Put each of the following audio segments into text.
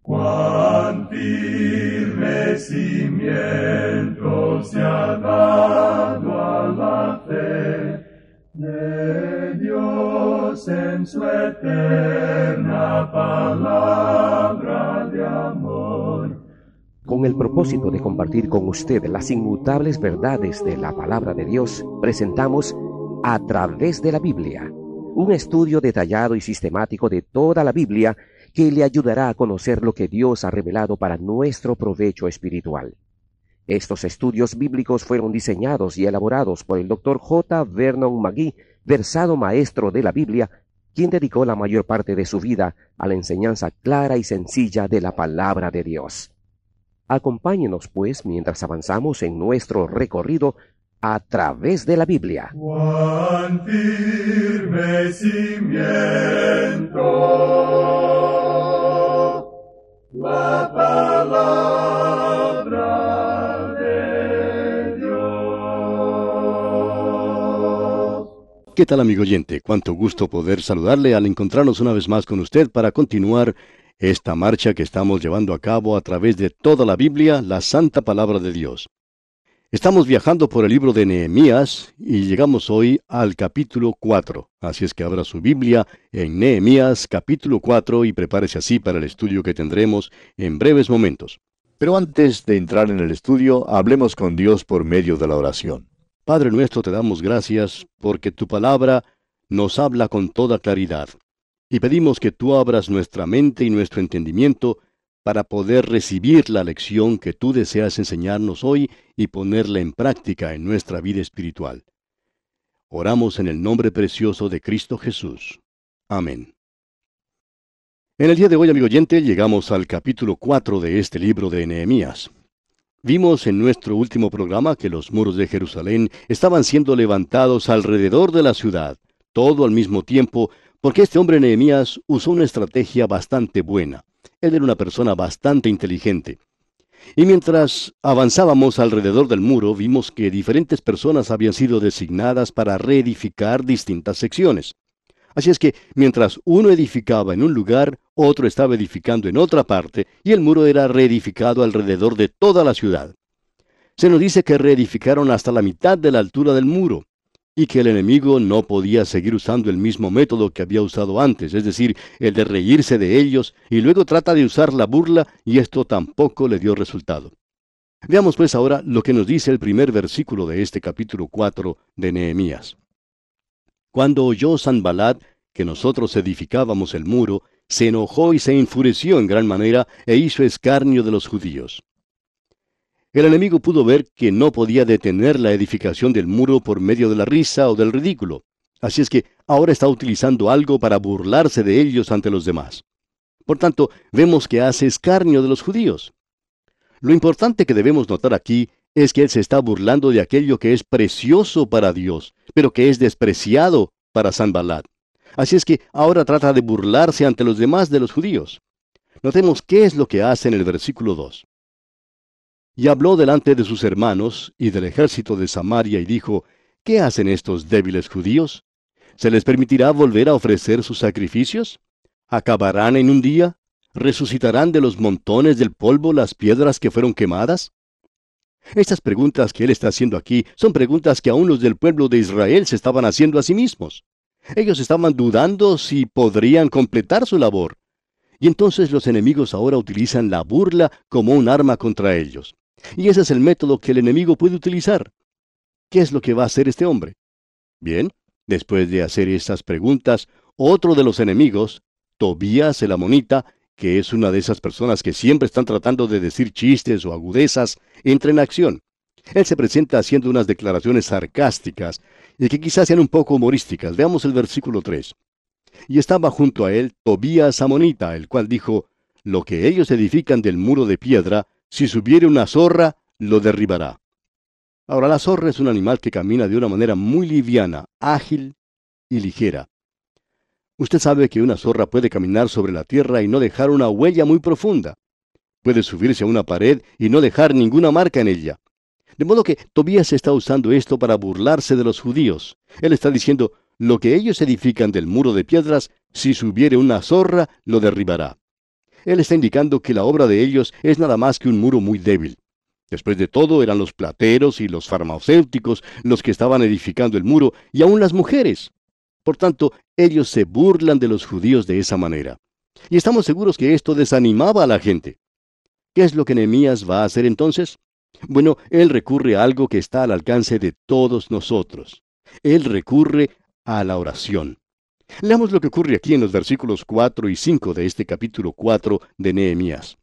Cuán firme cimiento se ha dado a la fe de Dios en su eterna palabra de amor. Con el propósito de compartir con usted las inmutables verdades de la palabra de Dios, presentamos A Través de la Biblia, un estudio detallado y sistemático de toda la Biblia que le ayudará a conocer lo que Dios ha revelado para nuestro provecho espiritual. Estos estudios bíblicos fueron diseñados y elaborados por el Dr. J. Vernon McGee, versado maestro de la Biblia, quien dedicó la mayor parte de su vida a la enseñanza clara y sencilla de la palabra de Dios. Acompáñenos, pues, mientras avanzamos en nuestro recorrido a través de la Biblia. Cuán firme cimiento la palabra de Dios. ¿Qué tal, amigo oyente? Cuánto gusto poder saludarle al encontrarnos una vez más con usted para continuar esta marcha que estamos llevando a cabo a través de toda la Biblia, la Santa Palabra de Dios. Estamos viajando por el libro de Nehemías y llegamos hoy al capítulo 4. Así es que abra su Biblia en Nehemías capítulo 4 y prepárese así para el estudio que tendremos en breves momentos. Pero antes de entrar en el estudio, hablemos con Dios por medio de la oración. Padre nuestro, te damos gracias porque tu palabra nos habla con toda claridad. Y pedimos que tú abras nuestra mente y nuestro entendimiento para poder recibir la lección que tú deseas enseñarnos hoy y ponerla en práctica en nuestra vida espiritual. Oramos en el nombre precioso de Cristo Jesús. Amén. En el día de hoy, amigo oyente, llegamos al capítulo 4 de este libro de Nehemías. Vimos en nuestro último programa que los muros de Jerusalén estaban siendo levantados alrededor de la ciudad, todo al mismo tiempo, porque este hombre Nehemías usó una estrategia bastante buena. Él era una persona bastante inteligente. Y mientras avanzábamos alrededor del muro, vimos que diferentes personas habían sido designadas para reedificar distintas secciones. Así es que, mientras uno edificaba en un lugar, otro estaba edificando en otra parte, y el muro era reedificado alrededor de toda la ciudad. Se nos dice que reedificaron hasta la mitad de la altura del muro, y que el enemigo no podía seguir usando el mismo método que había usado antes, es decir, el de reírse de ellos, y luego trata de usar la burla, y esto tampoco le dio resultado. Veamos pues ahora lo que nos dice el primer versículo de este capítulo 4 de Nehemías. Cuando oyó Sanballat que nosotros edificábamos el muro, se enojó y se enfureció en gran manera, e hizo escarnio de los judíos. El enemigo pudo ver que no podía detener la edificación del muro por medio de la risa o del ridículo. Así es que ahora está utilizando algo para burlarse de ellos ante los demás. Por tanto, vemos que hace escarnio de los judíos. Lo importante que debemos notar aquí es que él se está burlando de aquello que es precioso para Dios, pero que es despreciado para Sanballat. Así es que ahora trata de burlarse ante los demás de los judíos. Notemos qué es lo que hace en el versículo 2. Y habló delante de sus hermanos y del ejército de Samaria y dijo, ¿qué hacen estos débiles judíos? ¿Se les permitirá volver a ofrecer sus sacrificios? ¿Acabarán en un día? ¿Resucitarán de los montones del polvo las piedras que fueron quemadas? Estas preguntas que él está haciendo aquí son preguntas que aún los del pueblo de Israel se estaban haciendo a sí mismos. Ellos estaban dudando si podrían completar su labor. Y entonces los enemigos ahora utilizan la burla como un arma contra ellos. Y ese es el método que el enemigo puede utilizar. ¿Qué es lo que va a hacer este hombre? Bien, después de hacer estas preguntas, otro de los enemigos, Tobías el amonita, que es una de esas personas que siempre están tratando de decir chistes o agudezas, entra en acción. Él se presenta haciendo unas declaraciones sarcásticas y que quizás sean un poco humorísticas. Veamos el versículo 3. Y estaba junto a él Tobías amonita, el cual dijo, lo que ellos edifican del muro de piedra, si subiere una zorra, lo derribará. Ahora, la zorra es un animal que camina de una manera muy liviana, ágil y ligera. Usted sabe que una zorra puede caminar sobre la tierra y no dejar una huella muy profunda. Puede subirse a una pared y no dejar ninguna marca en ella. De modo que Tobías está usando esto para burlarse de los judíos. Él está diciendo, lo que ellos edifican del muro de piedras, si subiere una zorra, lo derribará. Él está indicando que la obra de ellos es nada más que un muro muy débil. Después de todo, eran los plateros y los farmacéuticos los que estaban edificando el muro, y aún las mujeres. Por tanto, ellos se burlan de los judíos de esa manera. Y estamos seguros que esto desanimaba a la gente. ¿Qué es lo que Nehemías va a hacer entonces? Bueno, él recurre a algo que está al alcance de todos nosotros. Él recurre a la oración. Leamos lo que ocurre aquí en los versículos 4 y 5 de este capítulo 4 de Nehemías.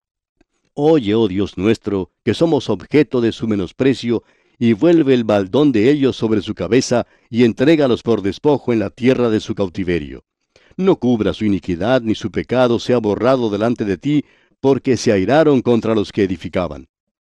Oye, oh Dios nuestro, que somos objeto de su menosprecio, y vuelve el baldón de ellos sobre su cabeza, y entrégalos por despojo en la tierra de su cautiverio. No cubra su iniquidad, ni su pecado sea borrado delante de ti, porque se airaron contra los que edificaban.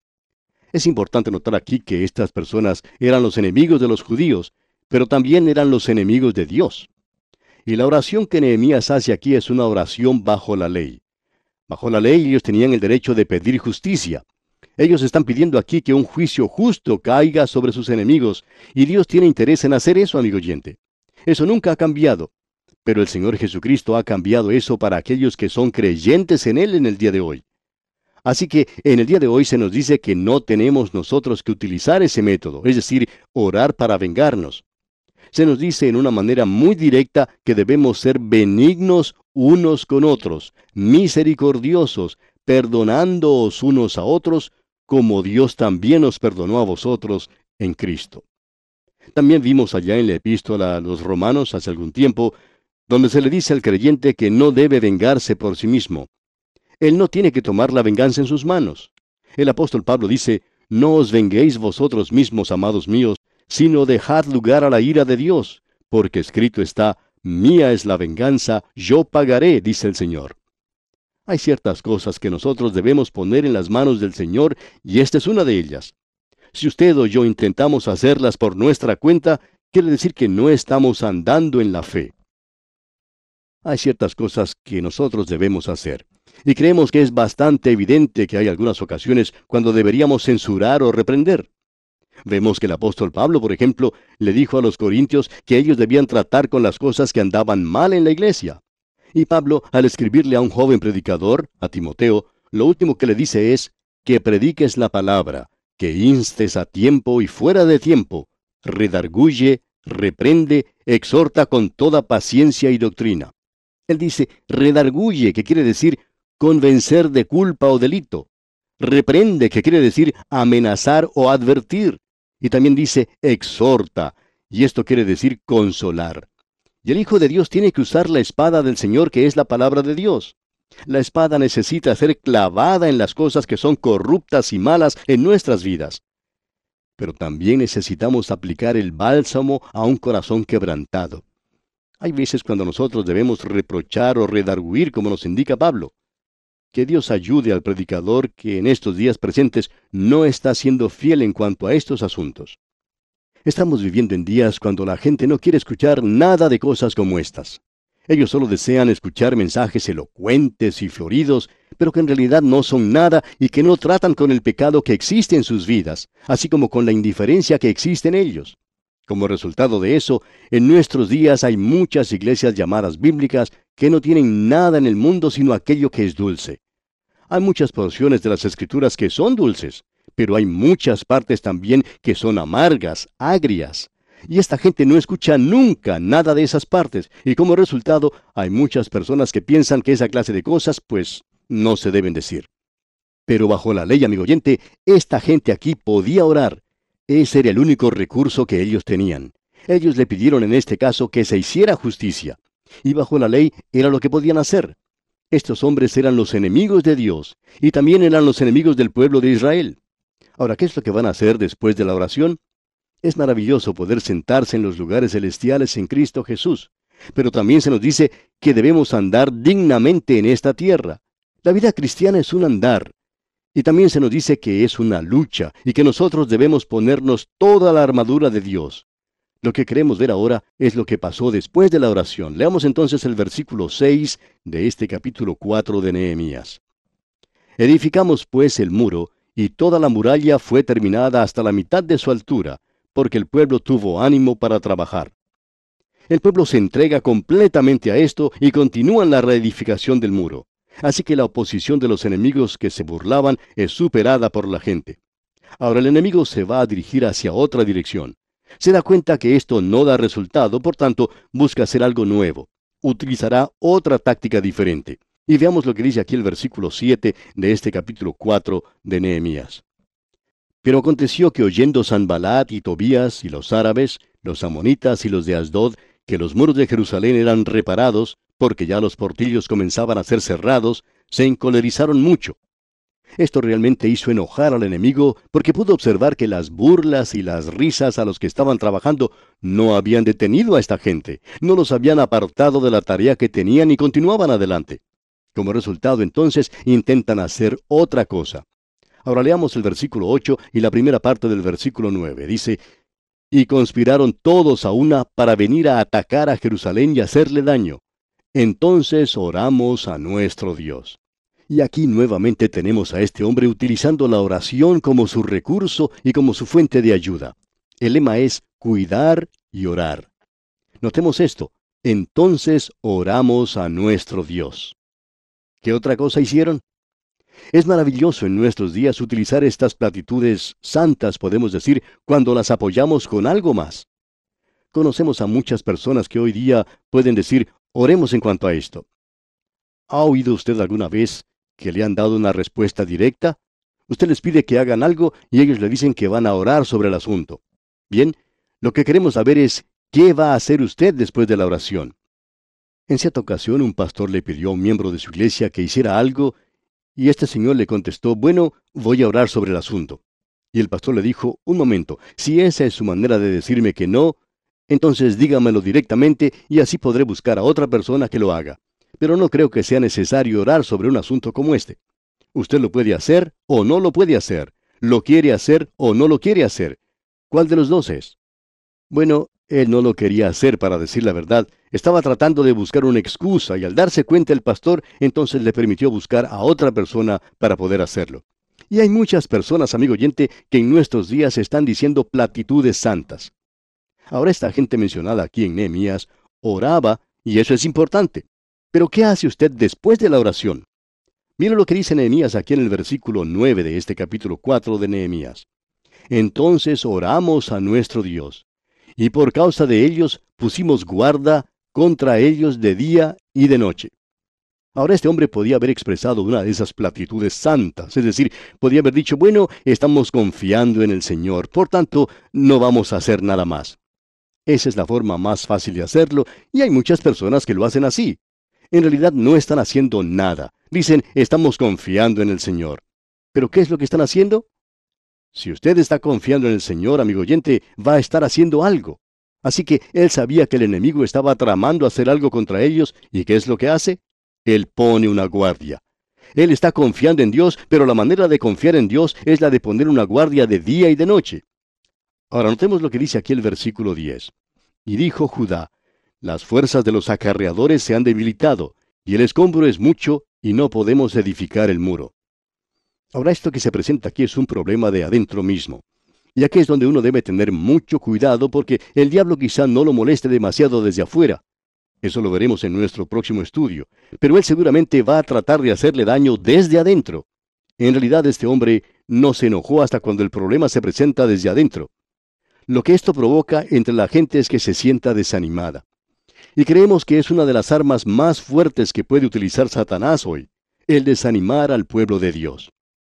Es importante notar aquí que estas personas eran los enemigos de los judíos, pero también eran los enemigos de Dios. Y la oración que Nehemías hace aquí es una oración bajo la ley. Bajo la ley ellos tenían el derecho de pedir justicia. Ellos están pidiendo aquí que un juicio justo caiga sobre sus enemigos, y Dios tiene interés en hacer eso, amigo oyente. Eso nunca ha cambiado, pero el Señor Jesucristo ha cambiado eso para aquellos que son creyentes en Él en el día de hoy. Así que en el día de hoy se nos dice que no tenemos nosotros que utilizar ese método, es decir, orar para vengarnos. Se nos dice en una manera muy directa que debemos ser benignos unos con otros, misericordiosos, perdonándoos unos a otros, como Dios también os perdonó a vosotros en Cristo. También vimos allá en la epístola a los Romanos hace algún tiempo, donde se le dice al creyente que no debe vengarse por sí mismo. Él no tiene que tomar la venganza en sus manos. El apóstol Pablo dice, no os venguéis vosotros mismos, amados míos, sino dejad lugar a la ira de Dios, porque escrito está, mía es la venganza, yo pagaré, dice el Señor. Hay ciertas cosas que nosotros debemos poner en las manos del Señor, y esta es una de ellas. Si usted o yo intentamos hacerlas por nuestra cuenta, quiere decir que no estamos andando en la fe. Hay ciertas cosas que nosotros debemos hacer, y creemos que es bastante evidente que hay algunas ocasiones cuando deberíamos censurar o reprender. Vemos que el apóstol Pablo, por ejemplo, le dijo a los corintios que ellos debían tratar con las cosas que andaban mal en la iglesia. Y Pablo, al escribirle a un joven predicador, a Timoteo, lo último que le dice es que prediques la palabra, que instes a tiempo y fuera de tiempo, redarguye, reprende, exhorta con toda paciencia y doctrina. Él dice redarguye, que quiere decir convencer de culpa o delito. Reprende, que quiere decir amenazar o advertir. Y también dice exhorta, y esto quiere decir consolar. Y el Hijo de Dios tiene que usar la espada del Señor, que es la palabra de Dios. La espada necesita ser clavada en las cosas que son corruptas y malas en nuestras vidas. Pero también necesitamos aplicar el bálsamo a un corazón quebrantado. Hay veces cuando nosotros debemos reprochar o redarguir, como nos indica Pablo. Que Dios ayude al predicador que en estos días presentes no está siendo fiel en cuanto a estos asuntos. Estamos viviendo en días cuando la gente no quiere escuchar nada de cosas como estas. Ellos solo desean escuchar mensajes elocuentes y floridos, pero que en realidad no son nada y que no tratan con el pecado que existe en sus vidas, así como con la indiferencia que existe en ellos. Como resultado de eso, en nuestros días hay muchas iglesias llamadas bíblicas que no tienen nada en el mundo sino aquello que es dulce. Hay muchas porciones de las Escrituras que son dulces, pero hay muchas partes también que son amargas, agrias. Y esta gente no escucha nunca nada de esas partes, y como resultado hay muchas personas que piensan que esa clase de cosas, pues, no se deben decir. Pero bajo la ley, amigo oyente, esta gente aquí podía orar. Ese era el único recurso que ellos tenían. Ellos le pidieron en este caso que se hiciera justicia. Y bajo la ley era lo que podían hacer. Estos hombres eran los enemigos de Dios, y también eran los enemigos del pueblo de Israel. Ahora, ¿qué es lo que van a hacer después de la oración? Es maravilloso poder sentarse en los lugares celestiales en Cristo Jesús. Pero también se nos dice que debemos andar dignamente en esta tierra. La vida cristiana es un andar. Y también se nos dice que es una lucha y que nosotros debemos ponernos toda la armadura de Dios. Lo que queremos ver ahora es lo que pasó después de la oración. Leamos entonces el versículo 6 de este capítulo 4 de Nehemías. Edificamos pues el muro, y toda la muralla fue terminada hasta la mitad de su altura, porque el pueblo tuvo ánimo para trabajar. El pueblo se entrega completamente a esto y continúan la reedificación del muro. Así que la oposición de los enemigos que se burlaban es superada por la gente. Ahora el enemigo se va a dirigir hacia otra dirección. Se da cuenta que esto no da resultado, por tanto, busca hacer algo nuevo. Utilizará otra táctica diferente. Y veamos lo que dice aquí el versículo 7 de este capítulo 4 de Nehemías. Pero aconteció que oyendo Sanbalat y Tobías y los árabes, los amonitas y los de Asdod, que los muros de Jerusalén eran reparados, porque ya los portillos comenzaban a ser cerrados, se encolerizaron mucho. Esto realmente hizo enojar al enemigo, porque pudo observar que las burlas y las risas a los que estaban trabajando no habían detenido a esta gente, no los habían apartado de la tarea que tenían y continuaban adelante. Como resultado, entonces, intentan hacer otra cosa. Ahora leamos el versículo 8 y la primera parte del versículo 9. Dice: y conspiraron todos a una para venir a atacar a Jerusalén y hacerle daño. Entonces oramos a nuestro Dios. Y aquí nuevamente tenemos a este hombre utilizando la oración como su recurso y como su fuente de ayuda. El lema es cuidar y orar. Notemos esto: entonces oramos a nuestro Dios. ¿Qué otra cosa hicieron? Es maravilloso en nuestros días utilizar estas platitudes santas, podemos decir, cuando las apoyamos con algo más. Conocemos a muchas personas que hoy día pueden decir: oremos en cuanto a esto. ¿Ha oído usted alguna vez que le han dado una respuesta directa? Usted les pide que hagan algo y ellos le dicen que van a orar sobre el asunto. Bien, lo que queremos saber es, ¿qué va a hacer usted después de la oración? En cierta ocasión, un pastor le pidió a un miembro de su iglesia que hiciera algo, y este señor le contestó: bueno, voy a orar sobre el asunto. Y el pastor le dijo: un momento, si esa es su manera de decirme que no, entonces dígamelo directamente y así podré buscar a otra persona que lo haga. Pero no creo que sea necesario orar sobre un asunto como este. Usted lo puede hacer o no lo puede hacer. Lo quiere hacer o no lo quiere hacer. ¿Cuál de los dos es? Bueno, él no lo quería hacer, para decir la verdad. Estaba tratando de buscar una excusa y al darse cuenta el pastor, entonces le permitió buscar a otra persona para poder hacerlo. Y hay muchas personas, amigo oyente, que en nuestros días están diciendo platitudes santas. Ahora esta gente mencionada aquí en Nehemías oraba, y eso es importante. Pero ¿qué hace usted después de la oración? Mire lo que dice Nehemías aquí en el versículo 9 de este capítulo 4 de Nehemías. Entonces oramos a nuestro Dios, y por causa de ellos pusimos guarda contra ellos de día y de noche. Ahora este hombre podía haber expresado una de esas platitudes santas, es decir, podía haber dicho: bueno, estamos confiando en el Señor, por tanto, no vamos a hacer nada más. Esa es la forma más fácil de hacerlo, y hay muchas personas que lo hacen así. En realidad no están haciendo nada. Dicen: estamos confiando en el Señor. ¿Pero qué es lo que están haciendo? Si usted está confiando en el Señor, amigo oyente, va a estar haciendo algo. Así que él sabía que el enemigo estaba tramando hacer algo contra ellos, ¿y qué es lo que hace? Él pone una guardia. Él está confiando en Dios, pero la manera de confiar en Dios es la de poner una guardia de día y de noche. Ahora notemos lo que dice aquí el versículo 10. Y dijo Judá: las fuerzas de los acarreadores se han debilitado, y el escombro es mucho, y no podemos edificar el muro. Ahora esto que se presenta aquí es un problema de adentro mismo. Y aquí es donde uno debe tener mucho cuidado, porque el diablo quizá no lo moleste demasiado desde afuera. Eso lo veremos en nuestro próximo estudio. Pero él seguramente va a tratar de hacerle daño desde adentro. En realidad este hombre no se enojó hasta cuando el problema se presenta desde adentro. Lo que esto provoca entre la gente es que se sienta desanimada. Y creemos que es una de las armas más fuertes que puede utilizar Satanás hoy, el desanimar al pueblo de Dios.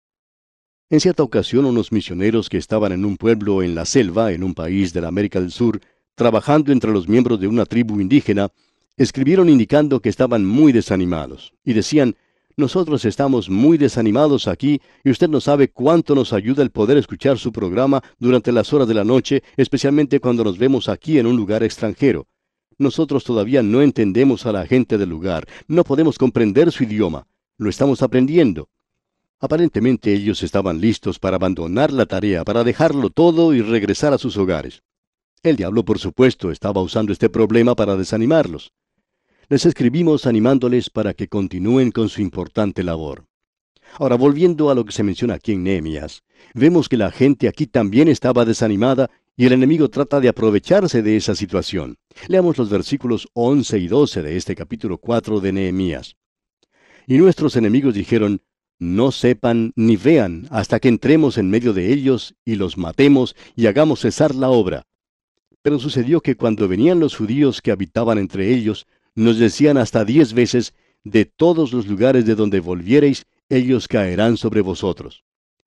En cierta ocasión, unos misioneros que estaban en un pueblo en la selva, en un país de la América del Sur, trabajando entre los miembros de una tribu indígena, escribieron indicando que estaban muy desanimados, y decían: nosotros estamos muy desanimados aquí, y usted no sabe cuánto nos ayuda el poder escuchar su programa durante las horas de la noche, especialmente cuando nos vemos aquí en un lugar extranjero. Nosotros todavía no entendemos a la gente del lugar, no podemos comprender su idioma, lo estamos aprendiendo. Aparentemente ellos estaban listos para abandonar la tarea, para dejarlo todo y regresar a sus hogares. El diablo, por supuesto, estaba usando este problema para desanimarlos. Les escribimos animándoles para que continúen con su importante labor. Ahora, volviendo a lo que se menciona aquí en Nehemías, vemos que la gente aquí también estaba desanimada y el enemigo trata de aprovecharse de esa situación. Leamos los versículos 11 y 12 de este capítulo 4 de Nehemías. Y nuestros enemigos dijeron, no sepan ni vean hasta que entremos en medio de ellos y los matemos y hagamos cesar la obra. Pero sucedió que cuando venían los judíos que habitaban entre ellos, nos decían hasta 10 veces, de todos los lugares de donde volviereis, ellos caerán sobre vosotros.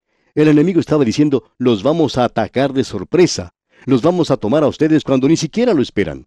El enemigo estaba diciendo, los vamos a atacar de sorpresa, los vamos a tomar a ustedes cuando ni siquiera lo esperan.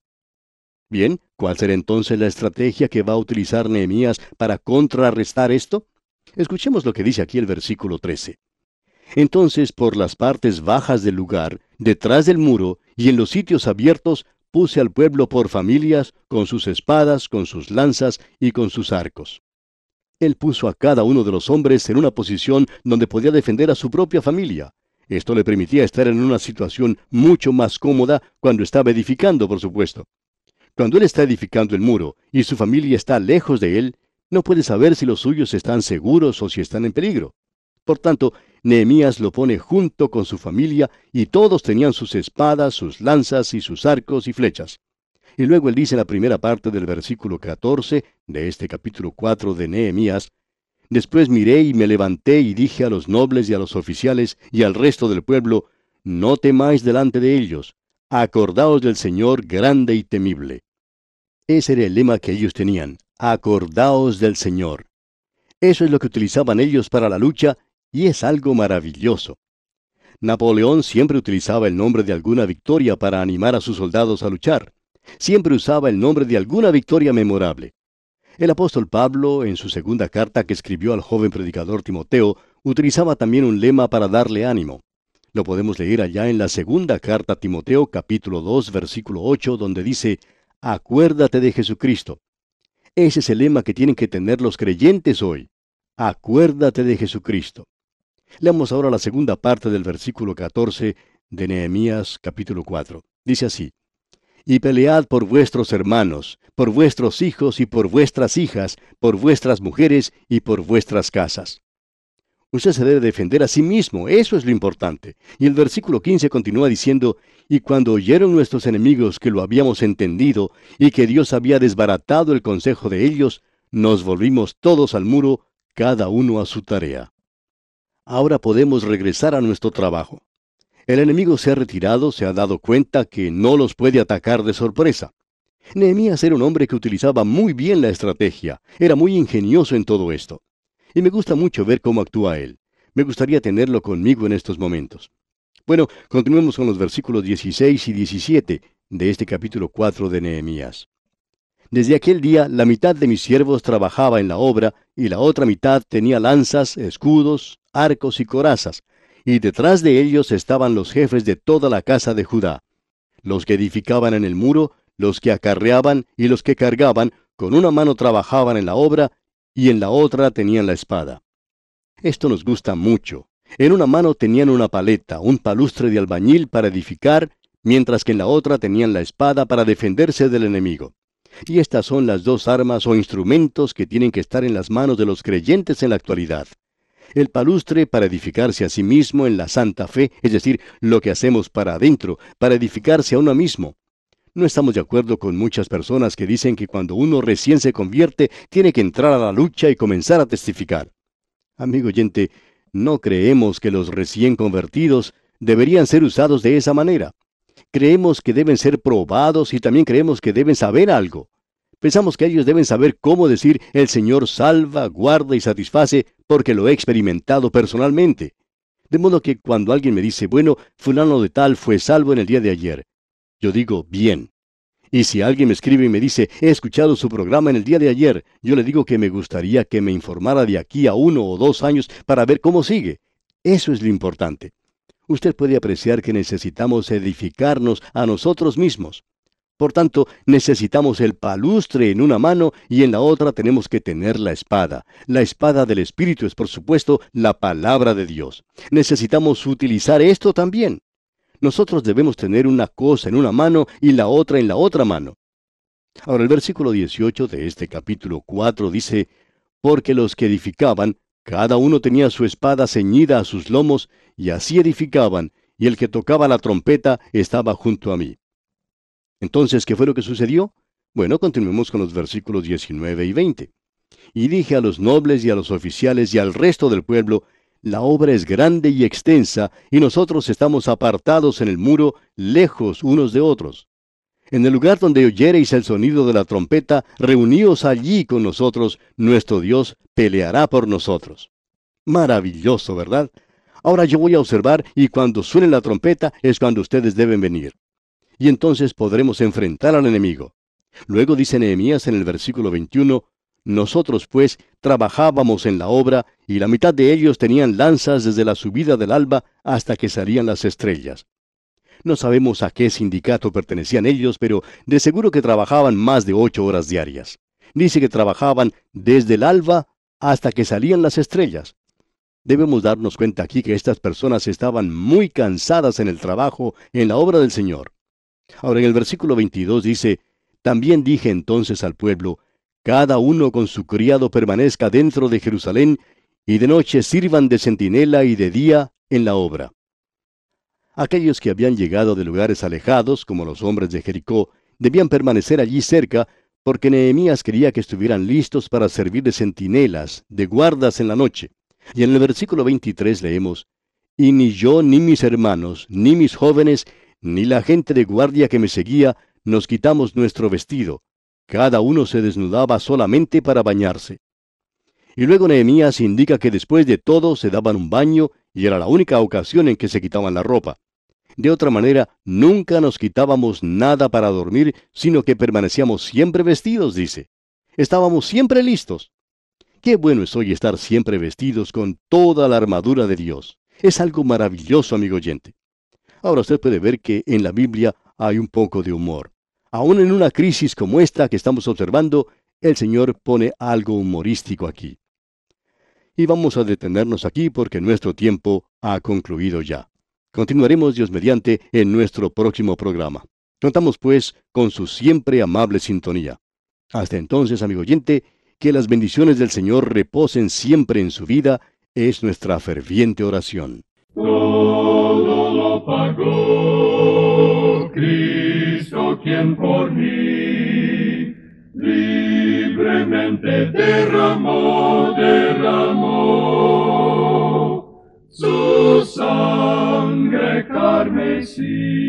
Bien, ¿cuál será entonces la estrategia que va a utilizar Nehemías para contrarrestar esto? Escuchemos lo que dice aquí el versículo 13. Entonces, por las partes bajas del lugar, detrás del muro y en los sitios abiertos, puse al pueblo por familias, con sus espadas, con sus lanzas y con sus arcos. Él puso a cada uno de los hombres en una posición donde podía defender a su propia familia. Esto le permitía estar en una situación mucho más cómoda cuando estaba edificando, por supuesto. Cuando él está edificando el muro y su familia está lejos de él, no puede saber si los suyos están seguros o si están en peligro. Por tanto, Nehemías lo pone junto con su familia y todos tenían sus espadas, sus lanzas y sus arcos y flechas. Y luego él dice en la primera parte del versículo 14 de este capítulo 4 de Nehemías, después miré y me levanté y dije a los nobles y a los oficiales y al resto del pueblo, no temáis delante de ellos, acordaos del Señor grande y temible. Ese era el lema que ellos tenían, acordaos del Señor. Eso es lo que utilizaban ellos para la lucha, y es algo maravilloso. Napoleón siempre utilizaba el nombre de alguna victoria para animar a sus soldados a luchar. Siempre usaba el nombre de alguna victoria memorable. El apóstol Pablo, en su segunda carta que escribió al joven predicador Timoteo, utilizaba también un lema para darle ánimo. Lo podemos leer allá en la segunda carta a Timoteo, capítulo 2, versículo 8, donde dice, acuérdate de Jesucristo. Ese es el lema que tienen que tener los creyentes hoy. Acuérdate de Jesucristo. Leamos ahora la segunda parte del versículo 14 de Nehemías capítulo 4. Dice así, y pelead por vuestros hermanos, por vuestros hijos y por vuestras hijas, por vuestras mujeres y por vuestras casas. Usted se debe defender a sí mismo, eso es lo importante. Y el versículo 15 continúa diciendo, y cuando oyeron nuestros enemigos que lo habíamos entendido y que Dios había desbaratado el consejo de ellos, nos volvimos todos al muro, cada uno a su tarea. Ahora podemos regresar a nuestro trabajo. El enemigo se ha retirado, se ha dado cuenta que no los puede atacar de sorpresa. Nehemías era un hombre que utilizaba muy bien la estrategia, era muy ingenioso en todo esto. Y me gusta mucho ver cómo actúa él. Me gustaría tenerlo conmigo en estos momentos. Bueno, continuemos con los versículos 16 y 17 de este capítulo 4 de Nehemías. Desde aquel día, la mitad de mis siervos trabajaba en la obra, y la otra mitad tenía lanzas, escudos, arcos y corazas, y detrás de ellos estaban los jefes de toda la casa de Judá, los que edificaban en el muro, los que acarreaban y los que cargaban, con una mano trabajaban en la obra, y en la otra tenían la espada. Esto nos gusta mucho. En una mano tenían una paleta, un palustre de albañil para edificar, mientras que en la otra tenían la espada para defenderse del enemigo. Y estas son las dos armas o instrumentos que tienen que estar en las manos de los creyentes en la actualidad. El palustre para edificarse a sí mismo en la santa fe, es decir, lo que hacemos para adentro, para edificarse a uno mismo. No estamos de acuerdo con muchas personas que dicen que cuando uno recién se convierte, tiene que entrar a la lucha y comenzar a testificar. Amigo oyente, no creemos que los recién convertidos deberían ser usados de esa manera. Creemos que deben ser probados y también creemos que deben saber algo. Pensamos que ellos deben saber cómo decir, el Señor salva, guarda y satisface, porque lo he experimentado personalmente. De modo que cuando alguien me dice, bueno, fulano de tal fue salvo en el día de ayer, yo digo, bien. Y si alguien me escribe y me dice, he escuchado su programa en el día de ayer, yo le digo que me gustaría que me informara de aquí a 1 o 2 años para ver cómo sigue. Eso es lo importante. Usted puede apreciar que necesitamos edificarnos a nosotros mismos. Por tanto, necesitamos el palustre en una mano y en la otra tenemos que tener la espada. La espada del Espíritu es, por supuesto, la palabra de Dios. Necesitamos utilizar esto también. Nosotros debemos tener una cosa en una mano y la otra en la otra mano. Ahora el versículo 18 de este capítulo 4 dice, porque los que edificaban, cada uno tenía su espada ceñida a sus lomos, y así edificaban, y el que tocaba la trompeta estaba junto a mí. Entonces, ¿qué fue lo que sucedió? Bueno, continuemos con los versículos 19 y 20. Y dije a los nobles y a los oficiales y al resto del pueblo, la obra es grande y extensa, y nosotros estamos apartados en el muro, lejos unos de otros. En el lugar donde oyereis el sonido de la trompeta, reuníos allí con nosotros, nuestro Dios peleará por nosotros. Maravilloso, ¿verdad? Ahora yo voy a observar, y cuando suene la trompeta es cuando ustedes deben venir. Y entonces podremos enfrentar al enemigo. Luego dice Nehemías en el versículo 21, nosotros pues trabajábamos en la obra, y la mitad de ellos tenían lanzas desde la subida del alba hasta que salían las estrellas. No sabemos a qué sindicato pertenecían ellos, pero de seguro que trabajaban más de 8 horas diarias. Dice que trabajaban desde el alba hasta que salían las estrellas. Debemos darnos cuenta aquí que estas personas estaban muy cansadas en el trabajo, en la obra del Señor. Ahora en el versículo 22 dice, también dije entonces al pueblo, cada uno con su criado permanezca dentro de Jerusalén, y de noche sirvan de centinela y de día en la obra. Aquellos que habían llegado de lugares alejados, como los hombres de Jericó, debían permanecer allí cerca, porque Nehemías quería que estuvieran listos para servir de centinelas, de guardas en la noche. Y en el versículo 23 leemos, y ni yo, ni mis hermanos, ni mis jóvenes, ni la gente de guardia que me seguía, nos quitamos nuestro vestido. Cada uno se desnudaba solamente para bañarse. Y luego Nehemías indica que después de todo se daban un baño, y era la única ocasión en que se quitaban la ropa. De otra manera, nunca nos quitábamos nada para dormir, sino que permanecíamos siempre vestidos, dice. Estábamos siempre listos. Qué bueno es hoy estar siempre vestidos con toda la armadura de Dios. Es algo maravilloso, amigo oyente. Ahora usted puede ver que en la Biblia hay un poco de humor. Aún en una crisis como esta que estamos observando, el Señor pone algo humorístico aquí. Y vamos a detenernos aquí porque nuestro tiempo ha concluido ya. Continuaremos, Dios mediante, en nuestro próximo programa. Contamos, pues, con su siempre amable sintonía. Hasta entonces, amigo oyente, que las bendiciones del Señor reposen siempre en su vida, es nuestra ferviente oración. Todo lo pagó Cristo, quien por mí libremente derramó su sangre carmesí.